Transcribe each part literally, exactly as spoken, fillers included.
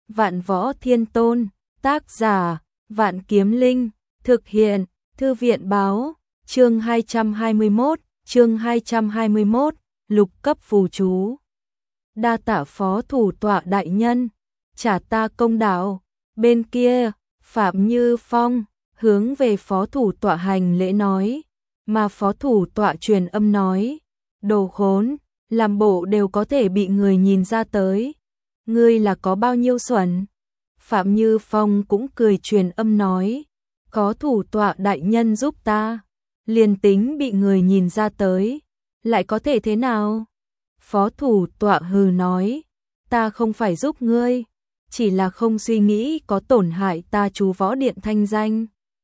Vạn Võ Thiên Tôn, tác giả, Vạn Kiếm Linh, thực hiện, Thư viện báo, chương hai trăm hai mươi mốt, chương hai trăm hai mươi mốt, lục cấp phù chú. Đa tạ phó thủ tọa đại nhân, trả ta công đạo. Bên kia, Phạm Như Phong, hướng về phó thủ tọa hành lễ nói, mà phó thủ tọa truyền âm nói, đồ khốn, làm bộ đều có thể bị người nhìn ra tới. Ngươi là có bao nhiêu xuẩn? Phạm Như Phong cũng cười truyền âm nói, có thủ tọa đại nhân giúp ta, liền tính bị người nhìn ra tới, lại có thể thế nào? Phó thủ tọa hừ nói, ta không phải giúp ngươi, chỉ là không suy nghĩ có tổn hại ta chú võ điện thanh danh.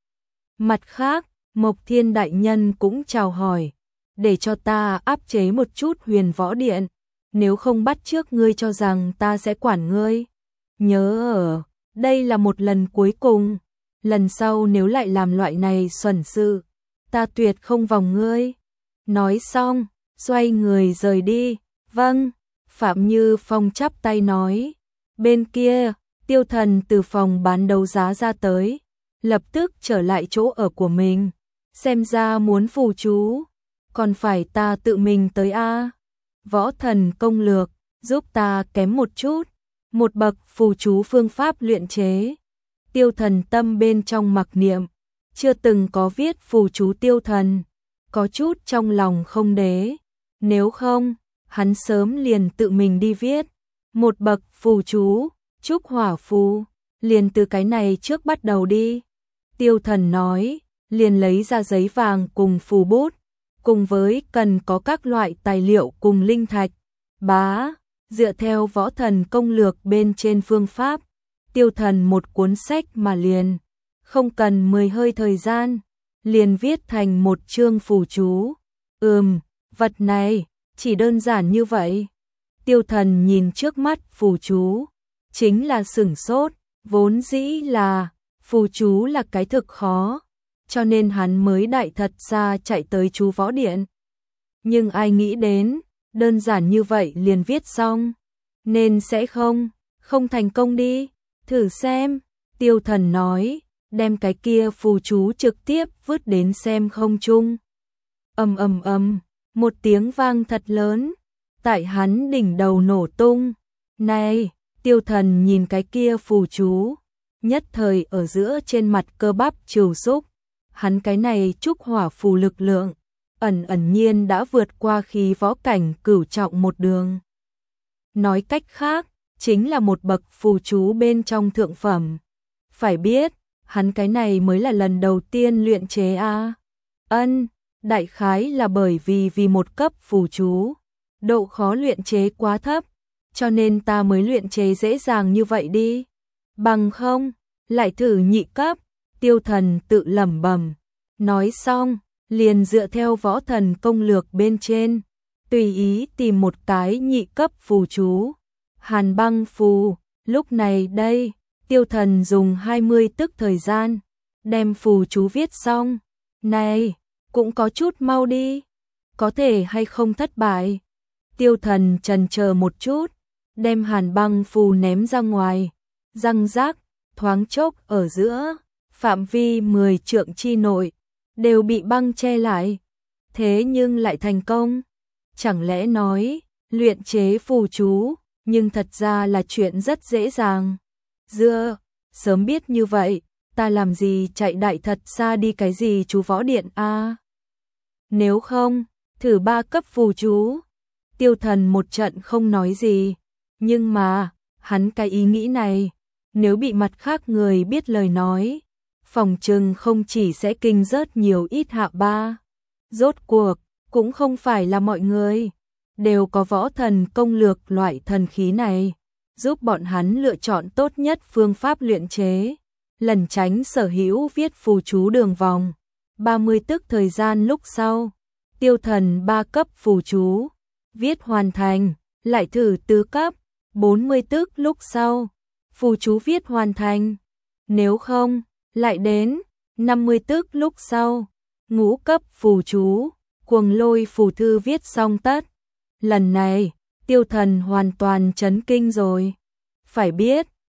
Mặt khác, Mộc Thiên đại nhân cũng chào hỏi, để cho ta áp chế một chút Huyền Võ Điện, nếu không bắt trước ngươi cho rằng ta sẽ quản ngươi. Nhớ ở, đây là một lần cuối cùng, lần sau nếu lại làm loại này xuẩn sự, ta tuyệt không vòng ngươi. Nói xong, xoay người rời đi. Vâng, Phạm Như Phong chắp tay nói. Bên kia, Tiêu Thần từ phòng bán đấu giá ra tới, lập tức trở lại chỗ ở của mình. Xem ra muốn phù chú, còn phải ta tự mình tới a. Võ thần công lược, giúp ta kém một chút, một bậc phù chú phương pháp luyện chế. Tiêu Thần tâm bên trong mặc niệm, chưa từng có viết phù chú Tiêu Thần, có chút trong lòng không đế, nếu không, hắn sớm liền tự mình đi viết. Một bậc phù chú, trúc hỏa phù, liền từ cái này trước bắt đầu đi. Tiêu Thần nói, liền lấy ra giấy vàng cùng phù bút, cùng với cần có các loại tài liệu cùng linh thạch. Bá, dựa theo võ thần công lược bên trên phương pháp, Tiêu Thần một cuốn sách mà liền, không cần mười hơi thời gian, liền viết thành một chương phù chú. Ừm, vật này, chỉ đơn giản như vậy. Tiêu Thần nhìn trước mắt phù chú, chính là sửng sốt, vốn dĩ là, phù chú là cái thực khó, cho nên hắn mới đại thật xa chạy tới chú võ điện. Nhưng ai nghĩ đến, đơn giản như vậy liền viết xong, nên sẽ không, không thành công đi, thử xem. Tiêu Thần nói, đem cái kia phù chú trực tiếp vứt đến xem không trung. Ầm ầm ầm, một tiếng vang thật lớn, tại hắn đỉnh đầu nổ tung. Này, Tiêu Thần nhìn cái kia phù chú, nhất thời ở giữa trên mặt cơ bắp trìu xúc. Hắn cái này trúc hỏa phù lực lượng, ẩn ẩn nhiên đã vượt qua khí võ cảnh cửu trọng một đường. Nói cách khác, chính là một bậc phù chú bên trong thượng phẩm. Phải biết, hắn cái này mới là lần đầu tiên luyện chế a. Ân, đại khái là bởi vì vì một cấp phù chú, độ khó luyện chế quá thấp, cho nên ta mới luyện chế dễ dàng như vậy đi. Bằng không, lại thử nhị cấp. Tiêu Thần tự lẩm bẩm, nói xong, liền dựa theo võ thần công lược bên trên, tùy ý tìm một cái nhị cấp phù chú. Hàn băng phù, lúc này đây, Tiêu Thần dùng hai mươi tức thời gian, đem phù chú viết xong. Này, cũng có chút mau đi, có thể hay không thất bại. Tiêu Thần chần chờ một chút, đem hàn băng phù ném ra ngoài, răng rác, thoáng chốc ở giữa, phạm vi mười trượng chi nội, đều bị băng che lại. Thế nhưng lại thành công. Chẳng lẽ nói, luyện chế phù chú, nhưng thật ra là chuyện rất dễ dàng. Dưa, sớm biết như vậy, ta làm gì chạy đại thật xa đi cái gì chú võ điện a. À? Nếu không, thử ba cấp phù chú. Tiêu Thần một trận không nói gì, nhưng mà, hắn cái ý nghĩ này, nếu bị mặt khác người biết lời nói, phòng trừng không chỉ sẽ kinh rớt nhiều ít hạ ba. Rốt cuộc, cũng không phải là mọi người đều có võ thần công lược loại thần khí này, giúp bọn hắn lựa chọn tốt nhất phương pháp luyện chế, lần tránh sở hữu viết phù chú đường vòng. ba mươi tức thời gian lúc sau, Tiêu Thần ba cấp phù chú viết hoàn thành, lại thử tứ cấp, bốn mươi tức lúc sau, phù chú viết hoàn thành. Nếu không, lại đến năm mươi tức lúc sau, ngũ cấp phù chú, cuồng lôi phù thư viết xong tất. Lần này, Tiêu Thần hoàn toàn chấn kinh rồi. Phải biết,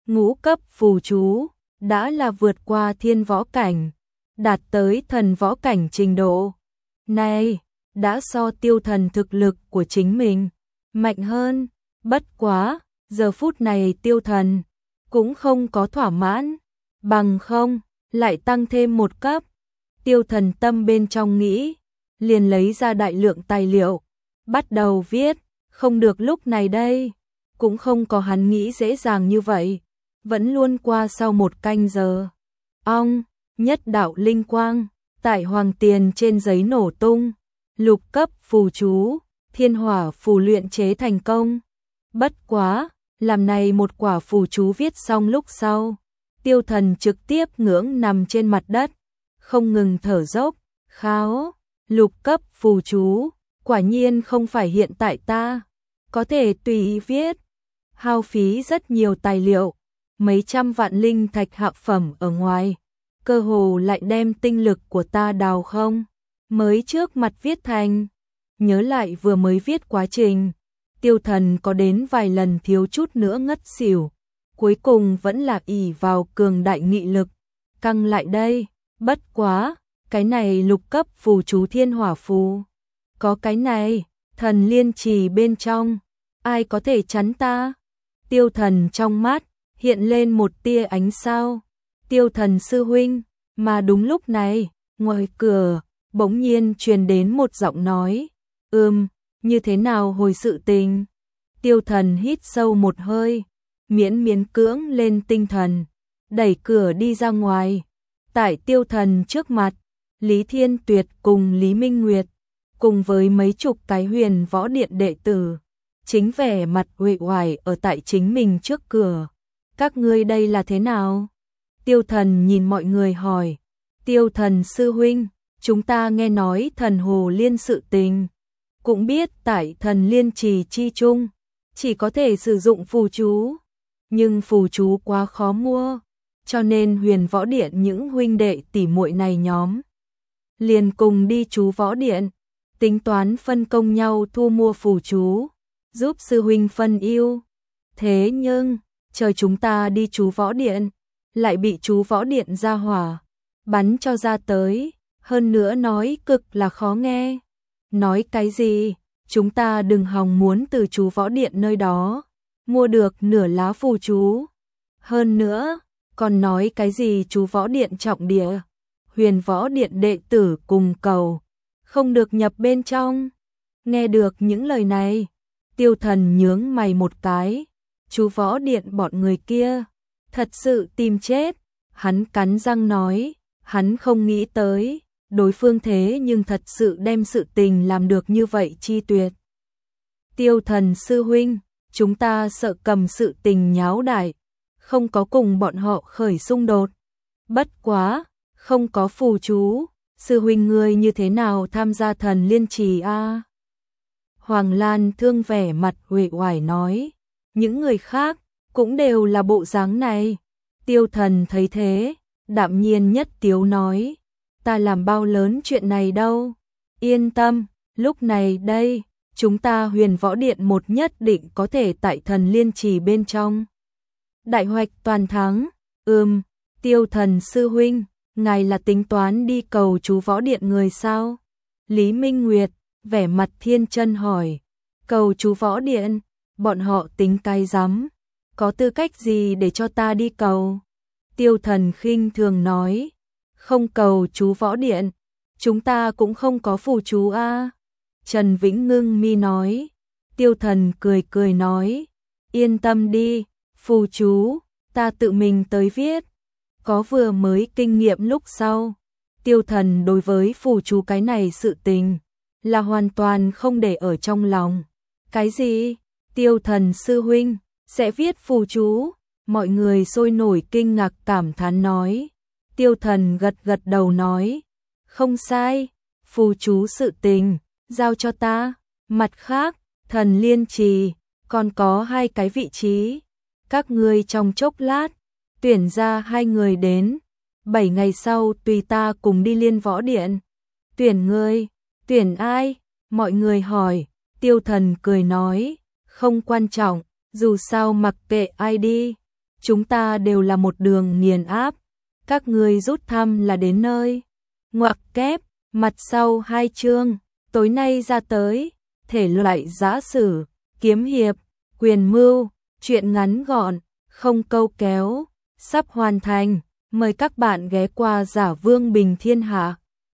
Ngũ cấp phù chú đã là vượt qua thiên võ cảnh, đạt tới thần võ cảnh trình độ. Này, đã so Tiêu Thần thực lực của chính mình mạnh hơn, bất quá, giờ phút này Tiêu Thần cũng không có thỏa mãn, bằng không, lại tăng thêm một cấp. Tiêu Thần tâm bên trong nghĩ, liền lấy ra đại lượng tài liệu, bắt đầu viết, không được lúc này đây, cũng không có hắn nghĩ dễ dàng như vậy, vẫn luôn qua sau một canh giờ. Ong, nhất đạo linh quang, tại hoàng tiền trên giấy nổ tung, lục cấp phù chú, thiên hỏa phù luyện chế thành công. Bất quá, làm này một quả phù chú viết xong lúc sau, Tiêu Thần trực tiếp ngưỡng nằm trên mặt đất, không ngừng thở dốc, kháo, lục cấp phù chú, quả nhiên không phải hiện tại ta có thể tùy ý viết, hao phí rất nhiều tài liệu, mấy trăm vạn linh thạch hạ phẩm ở ngoài, cơ hồ lại đem tinh lực của ta đào không, mới trước mặt viết thành. Nhớ lại vừa mới viết quá trình, Tiêu Thần có đến vài lần thiếu chút nữa ngất xỉu, cuối cùng vẫn là ỷ vào cường đại nghị lực, căng lại đây, bất quá, cái này lục cấp phù chú thiên hỏa phù, có cái này, thần liên trì bên trong, ai có thể chắn ta? Tiêu Thần trong mắt hiện lên một tia ánh sao. Tiêu Thần sư huynh, mà đúng lúc này, ngoài cửa bỗng nhiên truyền đến một giọng nói, "Ừm, như thế nào hồi sự tình?" Tiêu Thần hít sâu một hơi, miễn miễn cưỡng lên tinh thần, đẩy cửa đi ra ngoài. Tại Tiêu Thần trước mặt, Lý Thiên Tuyệt cùng Lý Minh Nguyệt, cùng với mấy chục cái Huyền Võ Điện đệ tử, chính vẻ mặt uể oải ở tại chính mình trước cửa. "Các ngươi đây là thế nào?" Tiêu Thần nhìn mọi người hỏi. "Tiêu Thần sư huynh, chúng ta nghe nói thần hồ liên sự tình, cũng biết tại thần liên trì chi chung, chỉ có thể sử dụng phù chú, nhưng phù chú quá khó mua, cho nên Huyền Võ Điện những huynh đệ tỷ muội này nhóm liền cùng đi chú võ điện, tính toán phân công nhau thu mua phù chú, giúp sư huynh phân ưu. Thế nhưng, chờ chúng ta đi chú võ điện, lại bị chú võ điện ra hỏa bắn cho ra tới, hơn nữa nói cực là khó nghe. Nói cái gì, chúng ta đừng hòng muốn từ chú võ điện nơi đó mua được nửa lá phù chú. Hơn nữa, còn nói cái gì chú võ điện trọng địa, Huyền Võ Điện đệ tử cùng cầu, không được nhập bên trong." Nghe được những lời này, Tiêu Thần nhướng mày một cái, chú võ điện bọn người kia, thật sự tìm chết. Hắn cắn răng nói, hắn không nghĩ tới, đối phương thế nhưng thật sự đem sự tình làm được như vậy chi tuyệt. "Tiêu Thần sư huynh, chúng ta sợ cầm sự tình nháo đại, không có cùng bọn họ khởi xung đột. Bất quá, không có phù chú, sư huynh ngươi như thế nào tham gia thần liên trì a?" Hoàng Lan Thương vẻ mặt uể oải nói, những người khác cũng đều là bộ dáng này. Tiêu Thần thấy thế, đạm nhiên nhất tiếu nói, "Ta làm bao lớn chuyện này đâu, yên tâm, lúc này đây, chúng ta Huyền Võ Điện một nhất định có thể tại thần liên trì bên trong đại hoạch toàn thắng." "Ừm, Tiêu Thần sư huynh, ngài là tính toán đi cầu chú võ điện người sao?" Lý Minh Nguyệt vẻ mặt thiên chân hỏi. "Cầu chú võ điện, bọn họ tính cái rắm, có tư cách gì để cho ta đi cầu?" Tiêu Thần khinh thường nói, "Không cầu chú võ điện, chúng ta cũng không có phù chú a." Trần Vĩnh ngưng mi nói. Tiêu Thần cười cười nói, "Yên tâm đi, phù chú, ta tự mình tới viết." Có vừa mới kinh nghiệm lúc sau, Tiêu Thần đối với phù chú cái này sự tình là hoàn toàn không để ở trong lòng. "Cái gì? Tiêu Thần sư huynh sẽ viết phù chú?" Mọi người sôi nổi kinh ngạc cảm thán nói. Tiêu Thần gật gật đầu nói, "Không sai, phù chú sự tình giao cho ta, mặt khác, thần liên trì còn có hai cái vị trí, các ngươi trong chốc lát tuyển ra hai người đến, bảy ngày sau tùy ta cùng đi Liên Võ Điện." "Tuyển ngươi? Tuyển ai?" mọi người hỏi. Tiêu Thần cười nói, "Không quan trọng, dù sao mặc kệ ai đi, chúng ta đều là một đường nghiền áp, các ngươi rút thăm là đến nơi. Ngoặc kép, mặt sau hai chương, tối nay ra tới, thể loại giã sử, kiếm hiệp, quyền mưu, truyện ngắn gọn, không câu kéo, sắp hoàn thành, mời các bạn ghé qua Giả Vương Bình Thiên Hạ.